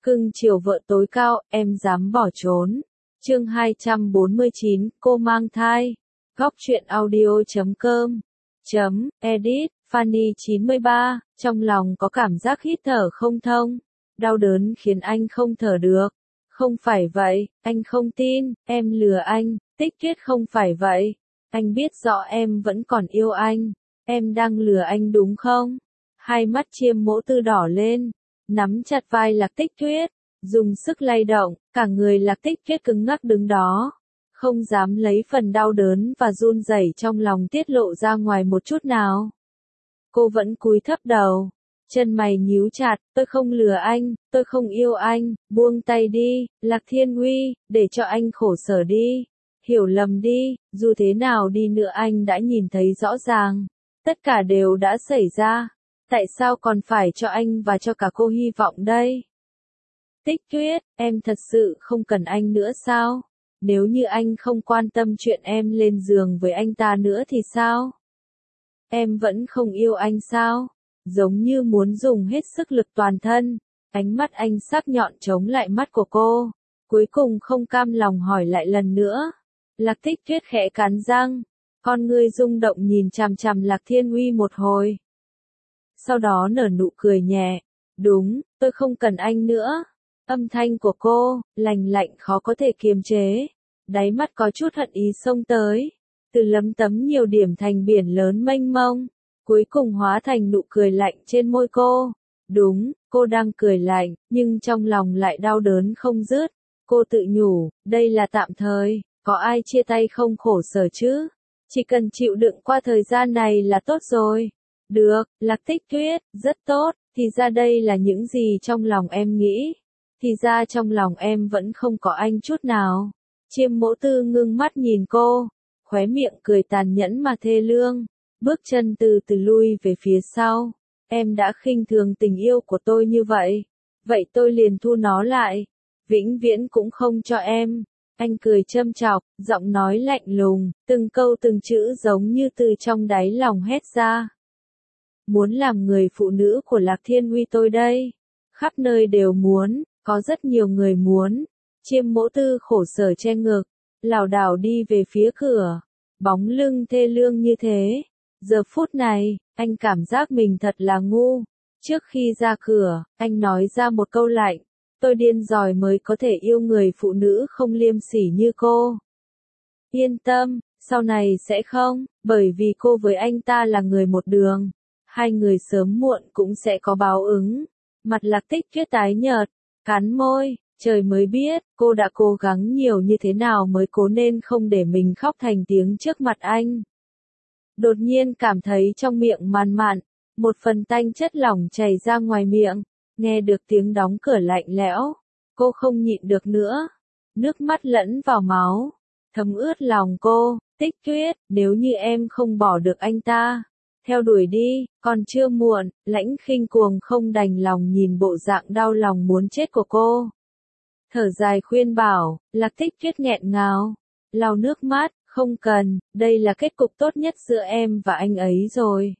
Cưng chiều vợ tối cao, em dám bỏ trốn. Chương 249, cô mang thai. Góc truyện audio.com Edit, Fanny 93, trong lòng có cảm giác hít thở không thông. Đau đớn khiến anh không thở được. Không phải vậy, anh không tin, em lừa anh, Tích Tuyết không phải vậy. Anh biết rõ em vẫn còn yêu anh. Em đang lừa anh đúng không? Hai mắt Chiêm Mỗ Tư đỏ lên, nắm chặt vai Lạc Tích Tuyết, dùng sức lay động, cả người Lạc Tích Tuyết cứng ngắc đứng đó, không dám lấy phần đau đớn và run rẩy trong lòng tiết lộ ra ngoài một chút nào. Cô vẫn cúi thấp đầu, chân mày nhíu chặt, tôi không lừa anh, tôi không yêu anh, buông tay đi, Lạc Thiên Uy, để cho anh khổ sở đi, hiểu lầm đi, dù thế nào đi nữa anh đã nhìn thấy rõ ràng, tất cả đều đã xảy ra. Tại sao còn phải cho anh và cho cả cô hy vọng đây? Tích Tuyết, em thật sự không cần anh nữa sao? Nếu như anh không quan tâm chuyện em lên giường với anh ta nữa thì sao? Em vẫn không yêu anh sao? Giống như muốn dùng hết sức lực toàn thân. Ánh mắt anh sắc nhọn chống lại mắt của cô. Cuối cùng không cam lòng hỏi lại lần nữa. Lạc Tích Tuyết khẽ cắn răng. Con ngươi rung động nhìn chằm chằm Lạc Thiên Uy một hồi. Sau đó nở nụ cười nhẹ. Đúng, tôi không cần anh nữa. Âm thanh của cô, lành lạnh khó có thể kiềm chế. Đáy mắt có chút hận ý xông tới. Từ lấm tấm nhiều điểm thành biển lớn mênh mông. Cuối cùng hóa thành nụ cười lạnh trên môi cô. Đúng, cô đang cười lạnh, nhưng trong lòng lại đau đớn không dứt. Cô tự nhủ, đây là tạm thời, có ai chia tay không khổ sở chứ? Chỉ cần chịu đựng qua thời gian này là tốt rồi. Được, Lạc Tích Tuyết, rất tốt, thì ra đây là những gì trong lòng em nghĩ. Thì ra trong lòng em vẫn không có anh chút nào. Chiêm Mỗ Tư ngưng mắt nhìn cô, khóe miệng cười tàn nhẫn mà thê lương, bước chân từ từ lui về phía sau. Em đã khinh thường tình yêu của tôi như vậy. Vậy tôi liền thu nó lại. Vĩnh viễn cũng không cho em. Anh cười châm chọc, giọng nói lạnh lùng, từng câu từng chữ giống như từ trong đáy lòng hét ra. Muốn làm người phụ nữ của Lạc Thiên Uy tôi đây. Khắp nơi đều muốn, có rất nhiều người muốn. Chiêm Mỗ Tư khổ sở che ngực, lảo đảo đi về phía cửa. Bóng lưng thê lương như thế. Giờ phút này, anh cảm giác mình thật là ngu. Trước khi ra cửa, anh nói ra một câu lạnh. Tôi điên rồi mới có thể yêu người phụ nữ không liêm sỉ như cô. Yên tâm, sau này sẽ không, bởi vì cô với anh ta là người một đường. Hai người sớm muộn cũng sẽ có báo ứng. Mặt Lạc Tích Tuyết tái nhợt, cắn môi, trời mới biết, cô đã cố gắng nhiều như thế nào mới cố nên không để mình khóc thành tiếng trước mặt anh. Đột nhiên cảm thấy trong miệng man mặn, một phần tanh chất lỏng chảy ra ngoài miệng, nghe được tiếng đóng cửa lạnh lẽo, cô không nhịn được nữa, nước mắt lẫn vào máu, thấm ướt lòng cô. Tích Tuyết, nếu như em không bỏ được anh ta, theo đuổi đi, còn chưa muộn. Lãnh Khinh Cuồng không đành lòng nhìn bộ dạng đau lòng muốn chết của cô. Thở dài khuyên bảo, Lạc Tích Tuyết nghẹn ngào, lau nước mắt, không cần, đây là kết cục tốt nhất giữa em và anh ấy rồi.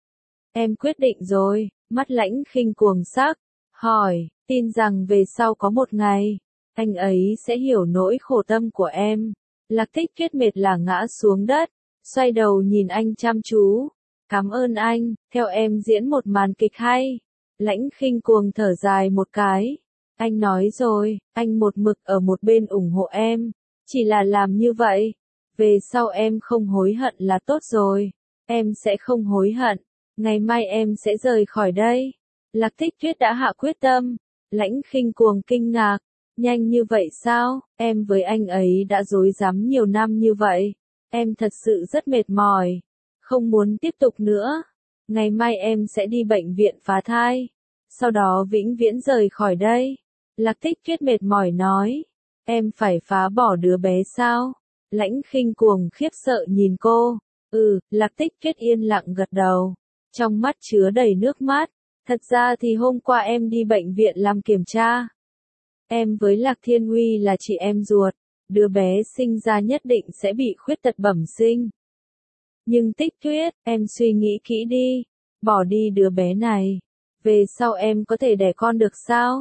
Em quyết định rồi, mắt Lãnh Khinh Cuồng sắc, hỏi, tin rằng về sau có một ngày, anh ấy sẽ hiểu nỗi khổ tâm của em. Lạc Tích Tuyết mệt là ngã xuống đất, xoay đầu nhìn anh chăm chú. Cảm ơn anh, theo em diễn một màn kịch hay. Lãnh Khinh Cuồng thở dài một cái. Anh nói rồi, anh một mực ở một bên ủng hộ em. Chỉ là làm như vậy. Về sau em không hối hận là tốt rồi. Em sẽ không hối hận. Ngày mai em sẽ rời khỏi đây. Lạc Tích Tuyết đã hạ quyết tâm. Lãnh Khinh Cuồng kinh ngạc. Nhanh như vậy sao? Em với anh ấy đã dối dám nhiều năm như vậy. Em thật sự rất mệt mỏi. Không muốn tiếp tục nữa. Ngày mai em sẽ đi bệnh viện phá thai. Sau đó vĩnh viễn rời khỏi đây. Lạc Tích Tuyết mệt mỏi nói. Em phải phá bỏ đứa bé sao? Lãnh Khinh Cuồng khiếp sợ nhìn cô. Lạc Tích Tuyết yên lặng gật đầu. Trong mắt chứa đầy nước mắt. Thật ra thì hôm qua em đi bệnh viện làm kiểm tra. Em với Lạc Thiên Uy là chị em ruột. Đứa bé sinh ra nhất định sẽ bị khuyết tật bẩm sinh. Nhưng Tích Tuyết, em suy nghĩ kỹ đi. Bỏ đi đứa bé này. Về sau em có thể đẻ con được sao?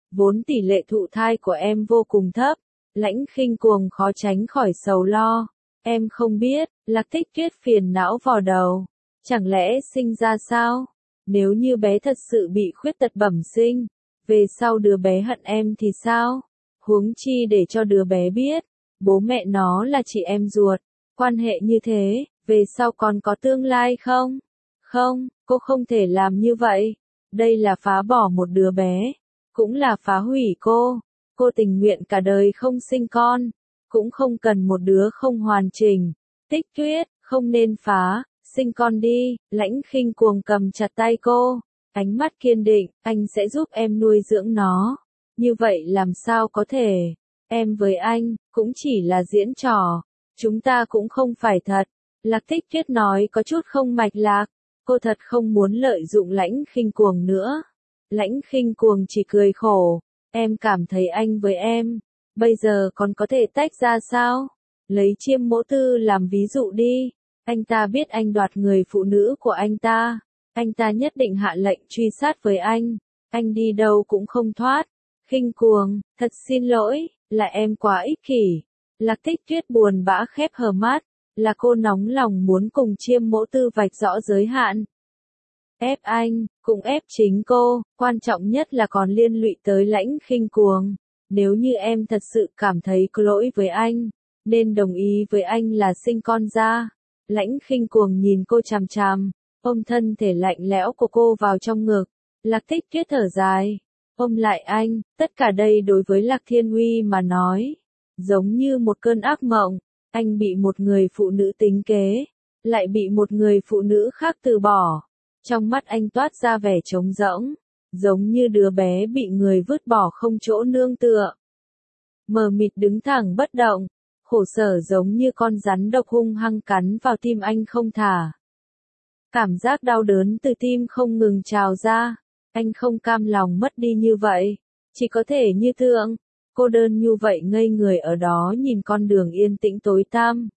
Vốn tỷ lệ thụ thai của em vô cùng thấp, Lãnh Khinh Cuồng khó tránh khỏi sầu lo. Em không biết, Lạc Tích Tuyết phiền não vò đầu. Chẳng lẽ sinh ra sao? Nếu như bé thật sự bị khuyết tật bẩm sinh, về sau đứa bé hận em thì sao? Huống chi để cho đứa bé biết, bố mẹ nó là chị em ruột, quan hệ như thế, về sau còn có tương lai không? Không, cô không thể làm như vậy. Đây là phá bỏ một đứa bé, cũng là phá hủy cô. Cô tình nguyện cả đời không sinh con, cũng không cần một đứa không hoàn chỉnh. Tích Tuyết, không nên phá, sinh con đi. Lãnh Khinh Cuồng cầm chặt tay cô, ánh mắt kiên định, anh sẽ giúp em nuôi dưỡng nó. Như vậy làm sao có thể? Em với anh, cũng chỉ là diễn trò. Chúng ta cũng không phải thật. Lạc Tích Tuyết nói có chút không mạch lạc. Cô thật không muốn lợi dụng Lãnh Khinh Cuồng nữa. Lãnh Khinh Cuồng chỉ cười khổ. Em cảm thấy anh với em, bây giờ còn có thể tách ra sao? Lấy Chiêm Mỗ Tư làm ví dụ đi. Anh ta biết anh đoạt người phụ nữ của anh ta nhất định hạ lệnh truy sát với anh đi đâu cũng không thoát. Khinh Cuồng, thật xin lỗi, là em quá ích kỷ. Lạc Tích Tuyết buồn bã khép hờ mắt, là cô nóng lòng muốn cùng Chiêm Mỗ Tư vạch rõ giới hạn. Ép anh, cũng ép chính cô, quan trọng nhất là còn liên lụy tới Lãnh Khinh Cuồng. Nếu như em thật sự cảm thấy có lỗi với anh, nên đồng ý với anh là sinh con ra. Lãnh Khinh Cuồng nhìn cô chằm chằm, ôm thân thể lạnh lẽo của cô vào trong ngực. Lạc Tích Tuyết thở dài, ôm lại anh, tất cả đây đối với Lạc Thiên Uy mà nói, giống như một cơn ác mộng. Anh bị một người phụ nữ tính kế, lại bị một người phụ nữ khác từ bỏ. Trong mắt anh toát ra vẻ trống rỗng, giống như đứa bé bị người vứt bỏ không chỗ nương tựa. Mờ mịt đứng thẳng bất động, khổ sở giống như con rắn độc hung hăng cắn vào tim anh không thả. Cảm giác đau đớn từ tim không ngừng trào ra, anh không cam lòng mất đi như vậy, chỉ có thể như tượng, cô đơn như vậy ngây người ở đó nhìn con đường yên tĩnh tối tăm.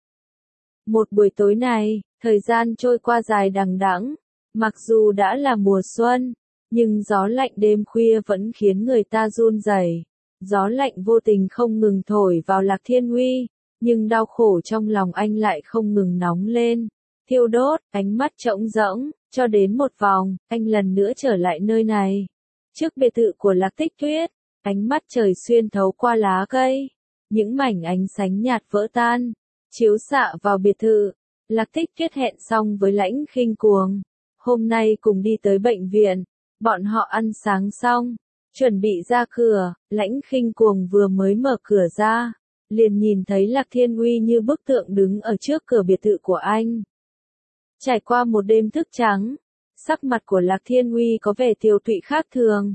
Một buổi tối này, thời gian trôi qua dài đằng đẵng. Mặc dù đã là mùa xuân, nhưng gió lạnh đêm khuya vẫn khiến người ta run rẩy. Gió lạnh vô tình không ngừng thổi vào Lạc Thiên Uy, nhưng đau khổ trong lòng anh lại không ngừng nóng lên, thiêu đốt, ánh mắt trống rỗng, cho đến một vòng, anh lần nữa trở lại nơi này. Trước biệt thự của Lạc Tích Tuyết, ánh mắt trời xuyên thấu qua lá cây, những mảnh ánh sáng nhạt vỡ tan, chiếu xạ vào biệt thự. Lạc Tích Tuyết hẹn xong với Lãnh Khinh Cuồng. Hôm nay cùng đi tới bệnh viện, bọn họ ăn sáng xong, chuẩn bị ra cửa, Lãnh Khinh Cuồng vừa mới mở cửa ra, liền nhìn thấy Lạc Thiên Uy như bức tượng đứng ở trước cửa biệt thự của anh. Trải qua một đêm thức trắng, sắc mặt của Lạc Thiên Uy có vẻ tiều tụy khác thường.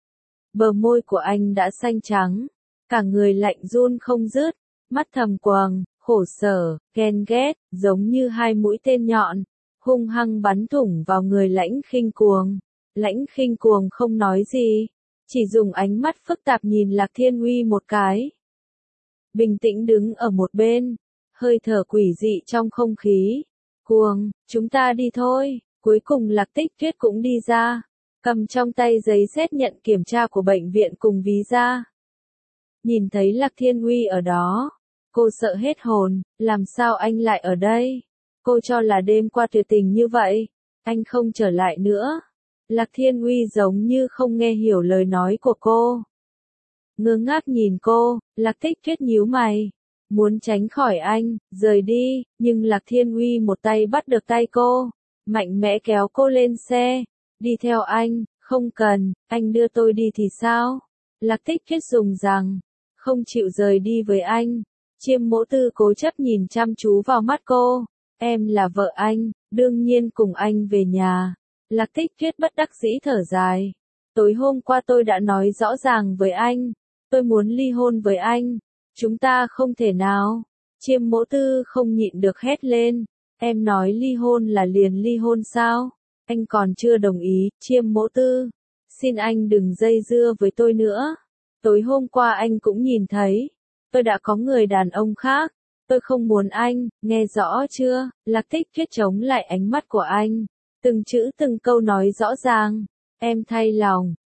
Bờ môi của anh đã xanh trắng, cả người lạnh run không dứt, mắt thầm quầng, khổ sở, ghen ghét, giống như hai mũi tên nhọn, hung hăng bắn thủng vào người Lãnh Khinh Cuồng. Lãnh Khinh Cuồng không nói gì, chỉ dùng ánh mắt phức tạp nhìn Lạc Thiên Uy một cái. Bình tĩnh đứng ở một bên, hơi thở quỷ dị trong không khí. Cuồng, chúng ta đi thôi. Cuối cùng Lạc Tích Tuyết cũng đi ra, cầm trong tay giấy xét nhận kiểm tra của bệnh viện cùng visa. Nhìn thấy Lạc Thiên Uy ở đó, cô sợ hết hồn, làm sao anh lại ở đây? Cô cho là đêm qua tuyệt tình như vậy, anh không trở lại nữa. Lạc Thiên Uy giống như không nghe hiểu lời nói của cô. Ngơ ngác nhìn cô, Lạc Tích Tuyết nhíu mày, muốn tránh khỏi anh, rời đi, nhưng Lạc Thiên Uy một tay bắt được tay cô, mạnh mẽ kéo cô lên xe, đi theo anh, không cần, anh đưa tôi đi thì sao? Lạc Tích Tuyết dùng rằng, không chịu rời đi với anh. Chiêm Mỗ Tư cố chấp nhìn chăm chú vào mắt cô, em là vợ anh, đương nhiên cùng anh về nhà. Lạc Tích Tuyết bất đắc dĩ thở dài, tối hôm qua tôi đã nói rõ ràng với anh, tôi muốn ly hôn với anh, chúng ta không thể nào. Chiêm Mỗ Tư không nhịn được hét lên, em nói ly hôn là liền ly hôn sao? Anh còn chưa đồng ý. Chiêm Mỗ Tư, xin anh đừng dây dưa với tôi nữa. Tối hôm qua anh cũng nhìn thấy, tôi đã có người đàn ông khác, tôi không muốn anh, nghe rõ chưa? Lạc Tích Tuyết chống lại ánh mắt của anh, từng chữ từng câu nói rõ ràng, em thay lòng,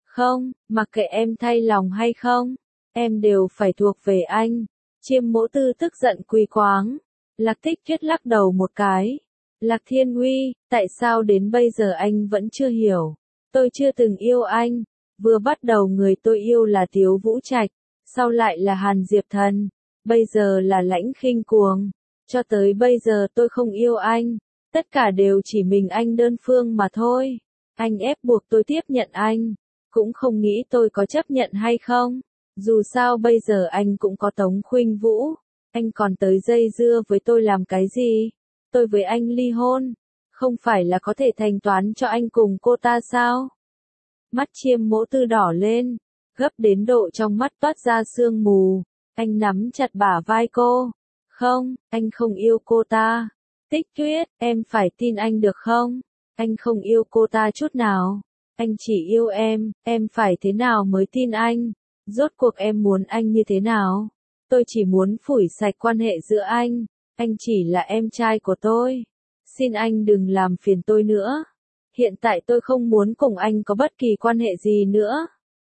Không, mặc kệ em thay lòng hay không, em đều phải thuộc về anh. Chiêm Mỗ Tư tức giận quỳ quáng. Lạc Tích Tuyết lắc đầu một cái. Lạc Thiên Uy, tại sao đến bây giờ anh vẫn chưa hiểu? Tôi chưa từng yêu anh. Vừa bắt đầu người tôi yêu là Tiếu Vũ Trạch, sau lại là Hàn Diệp Thần, bây giờ là Lãnh Khinh Cuồng. Cho tới bây giờ tôi không yêu anh. Tất cả đều chỉ mình anh đơn phương mà thôi. Anh ép buộc tôi tiếp nhận anh. Cũng không nghĩ tôi có chấp nhận hay không. Dù sao bây giờ anh cũng có Tống Khuynh Vũ. Anh còn tới dây dưa với tôi làm cái gì? Tôi với anh ly hôn. Không phải là có thể thanh toán cho anh cùng cô ta sao? Mắt Chiêm Mỗ Tư đỏ lên. Gấp đến độ trong mắt toát ra sương mù. Anh nắm chặt bả vai cô. Không, anh không yêu cô ta. Tích Tuyết, em phải tin anh được không? Anh không yêu cô ta chút nào. Anh chỉ yêu em phải thế nào mới tin anh? Rốt cuộc em muốn anh như thế nào? Tôi chỉ muốn phủi sạch quan hệ giữa anh chỉ là em trai của tôi. Xin anh đừng làm phiền tôi nữa. Hiện tại tôi không muốn cùng anh có bất kỳ quan hệ gì nữa.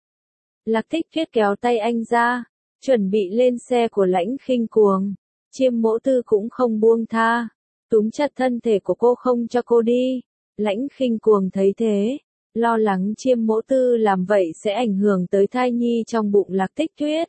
Lạc Tích Tuyết kéo tay anh ra, chuẩn bị lên xe của Lãnh Khinh Cuồng. Chiêm Mỗ Tư cũng không buông tha, túm chặt thân thể của cô không cho cô đi. Lãnh Khinh Cuồng thấy thế, lo lắng Chiêm Mỗ Tư làm vậy sẽ ảnh hưởng tới thai nhi trong bụng Lạc Tích Tuyết.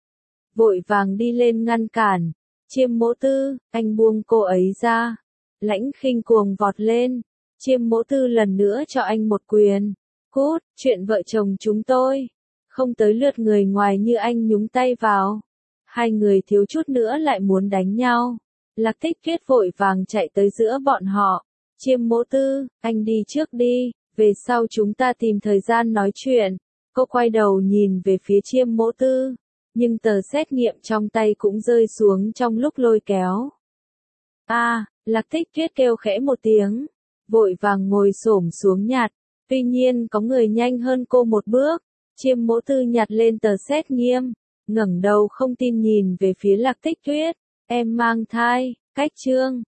Vội vàng đi lên ngăn cản. Chiêm Mỗ Tư, anh buông cô ấy ra. Lãnh Khinh Cuồng vọt lên. Chiêm Mỗ Tư lần nữa cho anh một quyền. Cút, chuyện vợ chồng chúng tôi. Không tới lượt người ngoài như anh nhúng tay vào. Hai người thiếu chút nữa lại muốn đánh nhau. Lạc Tích Tuyết vội vàng chạy tới giữa bọn họ. Chiêm Mỗ Tư, anh đi trước đi, về sau chúng ta tìm thời gian nói chuyện. Cô quay đầu nhìn về phía Chiêm Mỗ Tư, nhưng tờ xét nghiệm trong tay cũng rơi xuống trong lúc lôi kéo. Lạc Tích Tuyết kêu khẽ một tiếng, vội vàng ngồi xổm xuống nhặt. Tuy nhiên có người nhanh hơn cô một bước. Chiêm Mỗ Tư nhặt lên tờ xét nghiệm, ngẩng đầu không tin nhìn về phía Lạc Tích Tuyết. Em mang thai, cách chương.